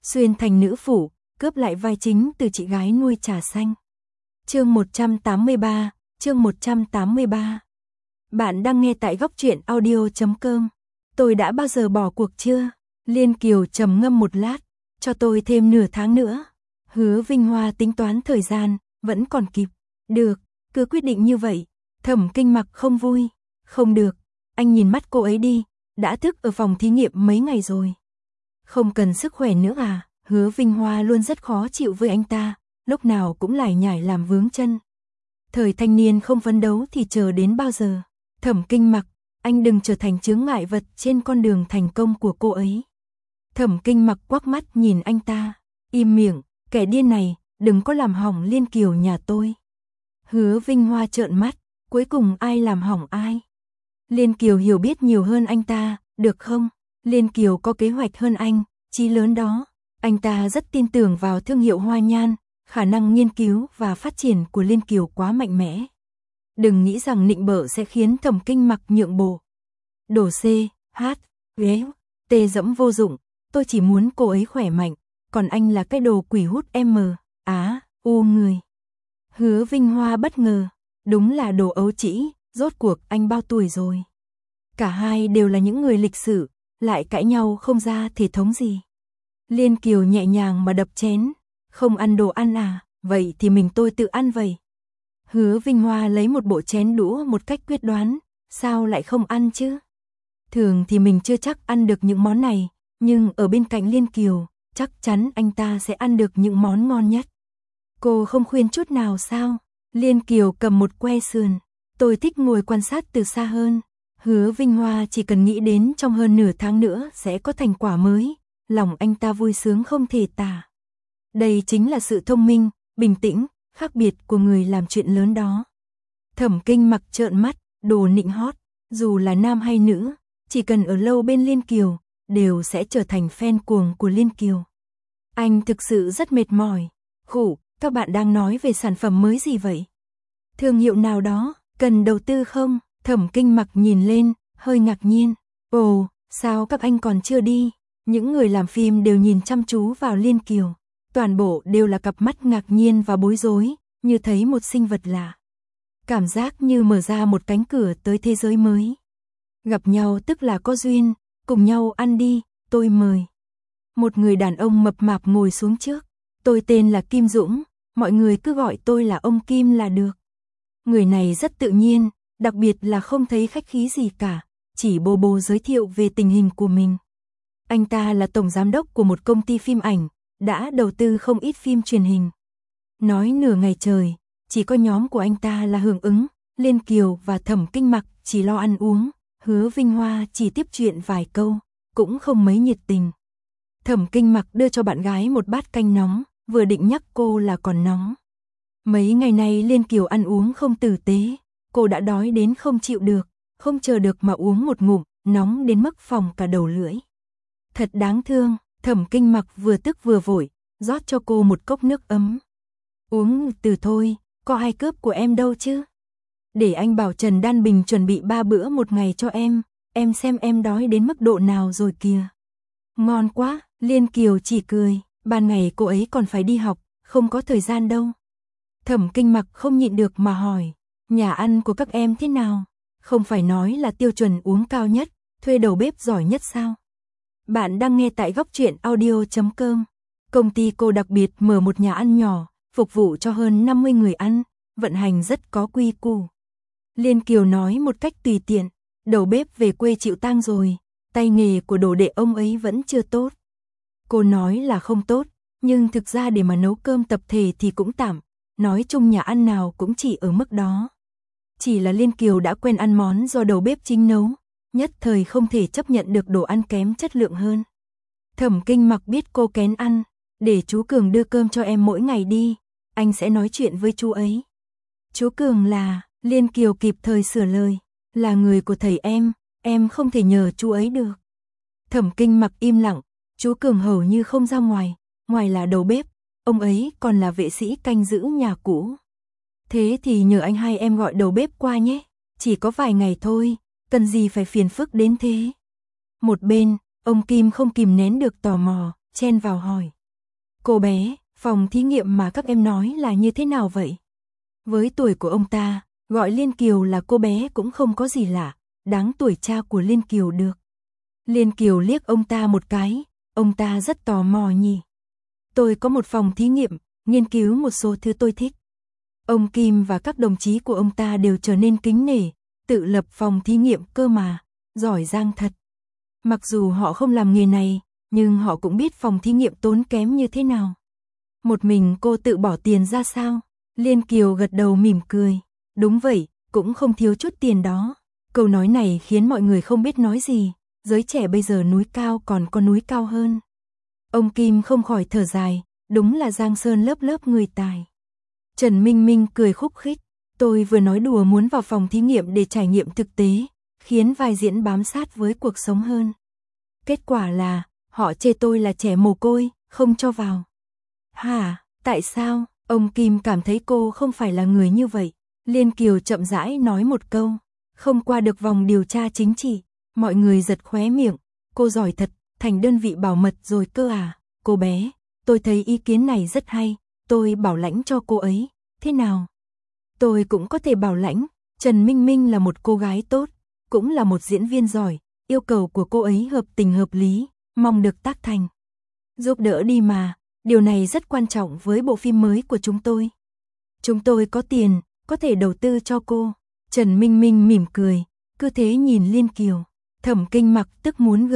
xuyên thành nữ phủ, cướp lại vai chính từ chị gái nuôi trà xanh. Chương 183, chương 183. Bạn đang nghe tại góc truyện audio.com. Tôi đã bao giờ bỏ cuộc chưa? Liên Kiều trầm ngâm một lát, cho tôi thêm nửa tháng nữa. Hứa Vinh Hoa tính toán thời gian, vẫn còn kịp. Được, cứ quyết định như vậy. Thẩm Kinh Mặc không vui. Không được, anh nhìn mắt cô ấy đi, đã thức ở phòng thí nghiệm mấy ngày rồi. Không cần sức khỏe nữa à? Hứa Vinh Hoa luôn rất khó chịu với anh ta, lúc nào cũng lải nhải làm vướng chân. Thời thanh niên không phấn đấu thì chờ đến bao giờ? Thẩm Kinh Mặc, anh đừng trở thành chướng ngại vật trên con đường thành công của cô ấy. Thẩm Kinh Mặc quắc mắt nhìn anh ta, im miệng, kẻ điên này, đừng có làm hỏng Liên Kiều nhà tôi. Hứa Vinh Hoa trợn mắt, cuối cùng ai làm hỏng ai? Liên Kiều hiểu biết nhiều hơn anh ta, được không? Liên Kiều có kế hoạch hơn anh, chí lớn đó. Anh ta rất tin tưởng vào thương hiệu Hoa Nhan, khả năng nghiên cứu và phát triển của Liên Kiều quá mạnh mẽ. Đừng nghĩ rằng nịnh bợ sẽ khiến Thẩm Kinh Mặc nhượng bộ. Đồ C, H, G, T dẫm vô dụng, tôi chỉ muốn cô ấy khỏe mạnh, còn anh là cái đồ quỷ hút M, Á, U người. Hứa Vinh Hoa bất ngờ, đúng là đồ ấu trĩ, rốt cuộc anh bao tuổi rồi. Cả hai đều là những người lịch sử, lại cãi nhau không ra thể thống gì. Liên Kiều nhẹ nhàng mà đập chén, không ăn đồ ăn à, vậy thì mình tôi tự ăn vậy. Hứa Vinh Hoa lấy một bộ chén đũa một cách quyết đoán, sao lại không ăn chứ? Thường thì mình chưa chắc ăn được những món này, nhưng ở bên cạnh Liên Kiều, chắc chắn anh ta sẽ ăn được những món ngon nhất. Cô không khuyên chút nào sao? Liên Kiều cầm một que sườn, tôi thích ngồi quan sát từ xa hơn. Hứa Vinh Hoa chỉ cần nghĩ đến trong hơn nửa tháng nữa sẽ có thành quả mới, lòng anh ta vui sướng không thể tả. Đây chính là sự thông minh, bình tĩnh, khác biệt của người làm chuyện lớn đó. Thẩm Kinh Mặc trợn mắt, đồ nịnh hót, dù là nam hay nữ, chỉ cần ở lâu bên Liên Kiều, đều sẽ trở thành fan cuồng của Liên Kiều. Anh thực sự rất mệt mỏi. Khủ, các bạn đang nói về sản phẩm mới gì vậy? Thương hiệu nào đó, cần đầu tư không? Thẩm Kinh Mặc nhìn lên, hơi ngạc nhiên. Ồ, sao các anh còn chưa đi? Những người làm phim đều nhìn chăm chú vào Liên Kiều. Toàn bộ đều là cặp mắt ngạc nhiên và bối rối, như thấy một sinh vật lạ. Cảm giác như mở ra một cánh cửa tới thế giới mới. Gặp nhau tức là có duyên, cùng nhau ăn đi, tôi mời. Một người đàn ông mập mạp ngồi xuống trước. Tôi tên là Kim Dũng, mọi người cứ gọi tôi là ông Kim là được. Người này rất tự nhiên, đặc biệt là không thấy khách khí gì cả, chỉ bô bô giới thiệu về tình hình của mình. Anh ta là tổng giám đốc của một công ty phim ảnh, đã đầu tư không ít phim truyền hình. Nói nửa ngày trời, chỉ có nhóm của anh ta là hưởng ứng, Liên Kiều và Thẩm Kinh Mặc chỉ lo ăn uống, Hứa Vinh Hoa chỉ tiếp chuyện vài câu, cũng không mấy nhiệt tình. Thẩm Kinh Mặc đưa cho bạn gái một bát canh nóng, vừa định nhắc cô là còn nóng. Mấy ngày nay Liên Kiều ăn uống không tử tế, cô đã đói đến không chịu được, không chờ được mà uống một ngụm, nóng đến mức phồng cả đầu lưỡi. Thật đáng thương, Thẩm Kinh Mặc vừa tức vừa vội, rót cho cô một cốc nước ấm. Uống từ thôi, có ai cướp của em đâu chứ. Để anh bảo Trần Đan Bình chuẩn bị 3 bữa một ngày cho em xem em đói đến mức độ nào rồi kìa. Ngon quá, Liên Kiều chỉ cười, ban ngày cô ấy còn phải đi học, không có thời gian đâu. Thẩm Kinh Mặc không nhịn được mà hỏi, nhà ăn của các em thế nào? Không phải nói là tiêu chuẩn uống cao nhất, thuê đầu bếp giỏi nhất sao? Bạn đang nghe tại góc truyện audio.com. Công ty cô đặc biệt mở một nhà ăn nhỏ, phục vụ cho hơn 50 người ăn, vận hành rất có quy củ. Liên Kiều nói một cách tùy tiện, đầu bếp về quê chịu tang rồi, tay nghề của đồ đệ ông ấy vẫn chưa tốt. Cô nói là không tốt, nhưng thực ra để mà nấu cơm tập thể thì cũng tạm, nói chung nhà ăn nào cũng chỉ ở mức đó. Chỉ là Liên Kiều đã quen ăn món do đầu bếp chính nấu, nhất thời không thể chấp nhận được đồ ăn kém chất lượng hơn. Thẩm Kinh Mặc biết cô kén ăn, để chú Cường đưa cơm cho em mỗi ngày đi, anh sẽ nói chuyện với chú ấy. Chú Cường là, Liên Kiều kịp thời sửa lời, là người của thầy em không thể nhờ chú ấy được. Thẩm Kinh Mặc im lặng, chú Cường hầu như không ra ngoài, ngoài là đầu bếp, ông ấy còn là vệ sĩ canh giữ nhà cũ. Thế thì nhờ anh hai em gọi đầu bếp qua nhé, chỉ có vài ngày thôi, cần gì phải phiền phức đến thế. Một bên, ông Kim không kìm nén được tò mò, chen vào hỏi. Cô bé, phòng thí nghiệm mà các em nói là như thế nào vậy? Với tuổi của ông ta, gọi Liên Kiều là cô bé cũng không có gì lạ, đáng tuổi cha của Liên Kiều được. Liên Kiều liếc ông ta một cái, ông ta rất tò mò nhỉ. Tôi có một phòng thí nghiệm, nghiên cứu một số thứ tôi thích. Ông Kim và các đồng chí của ông ta đều trở nên kính nể, tự lập phòng thí nghiệm cơ mà, giỏi giang thật. Mặc dù họ không làm nghề này, nhưng họ cũng biết phòng thí nghiệm tốn kém như thế nào. Một mình cô tự bỏ tiền ra sao? Liên Kiều gật đầu mỉm cười. Đúng vậy, cũng không thiếu chút tiền đó. Câu nói này khiến mọi người không biết nói gì. Giới trẻ bây giờ núi cao còn có núi cao hơn. Ông Kim không khỏi thở dài, đúng là Giang Sơn lớp lớp người tài. Trần Minh Minh cười khúc khích. Tôi vừa nói đùa muốn vào phòng thí nghiệm để trải nghiệm thực tế, khiến vai diễn bám sát với cuộc sống hơn. Kết quả là, họ chê tôi là trẻ mồ côi, không cho vào. Hả, tại sao? Ông Kim cảm thấy cô không phải là người như vậy. Liên Kiều chậm rãi nói một câu, không qua được vòng điều tra chính trị. Mọi người giật khóe miệng, cô giỏi thật, thành đơn vị bảo mật rồi cơ à? Cô bé, tôi thấy ý kiến này rất hay, tôi bảo lãnh cho cô ấy, thế nào? Tôi cũng có thể bảo lãnh, Trần Minh Minh là một cô gái tốt, cũng là một diễn viên giỏi, yêu cầu của cô ấy hợp tình hợp lý, mong được tác thành. Giúp đỡ đi mà, điều này rất quan trọng với bộ phim mới của chúng tôi. Chúng tôi có tiền, có thể đầu tư cho cô. Trần Minh Minh mỉm cười, cứ thế nhìn Liên Kiều. Thẩm Kinh Mặc tức muốn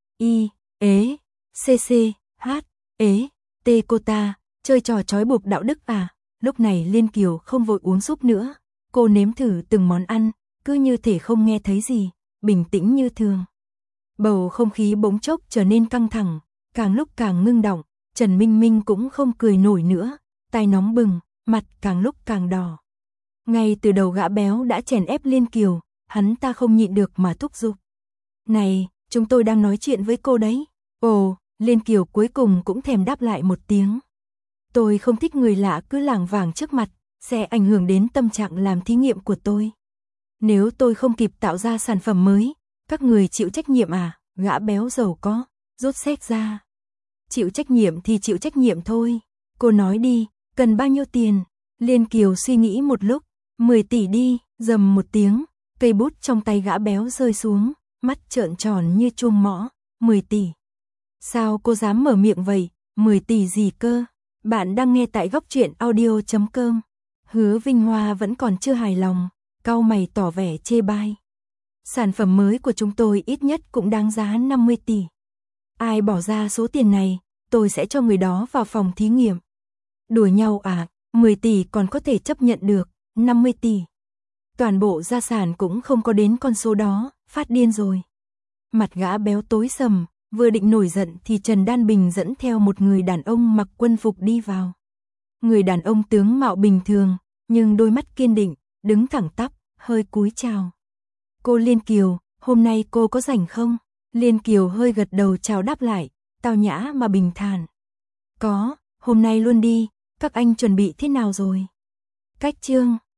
cô ta, chơi trò trói buộc đạo đức à? Lúc này Liên Kiều không vội uống súp nữa. Cô nếm thử từng món ăn, cứ như thể không nghe thấy gì, bình tĩnh như thường. Bầu không khí bỗng chốc trở nên căng thẳng, càng lúc càng ngưng động. Trần Minh Minh cũng không cười nổi nữa, tai nóng bừng, mặt càng lúc càng đỏ. Ngay từ đầu gã béo đã chèn ép Liên Kiều, hắn ta không nhịn được mà thúc giục. Này, chúng tôi đang nói chuyện với cô đấy. Ồ, Liên Kiều cuối cùng cũng thèm đáp lại một tiếng. Tôi không thích người lạ cứ lảng vảng trước mặt, sẽ ảnh hưởng đến tâm trạng làm thí nghiệm của tôi. Nếu tôi không kịp tạo ra sản phẩm mới, các người chịu trách nhiệm à? Gã béo giàu có, rút séc ra. Chịu trách nhiệm thì chịu trách nhiệm thôi. Cô nói đi, cần bao nhiêu tiền? Liên Kiều suy nghĩ một lúc, 10 tỷ đi, rầm một tiếng, cây bút trong tay gã béo rơi xuống, mắt trợn tròn như chuông mõ, 10 tỷ. Sao cô dám mở miệng vậy, 10 tỷ gì cơ? Bạn đang nghe tại góc truyện audio.com. Hứa Vinh Hoa vẫn còn chưa hài lòng, cau mày tỏ vẻ chê bai. Sản phẩm mới của chúng tôi ít nhất cũng đáng giá 50 tỷ. Ai bỏ ra số tiền này, tôi sẽ cho người đó vào phòng thí nghiệm. Đùa nhau à, 10 tỷ còn có thể chấp nhận được, 50 tỷ. Toàn bộ gia sản cũng không có đến con số đó, phát điên rồi. Mặt gã béo tối sầm, vừa định nổi giận thì Trần Đan Bình dẫn theo một người đàn ông mặc quân phục đi vào. Người đàn ông tướng mạo bình thường, nhưng đôi mắt kiên định, đứng thẳng tắp, hơi cúi chào. Cô Liên Kiều, hôm nay cô có rảnh không? Liên Kiều hơi gật đầu chào đáp lại, tao nhã mà bình thản. Có, hôm nay luôn đi, các anh chuẩn bị thế nào rồi? Cách chương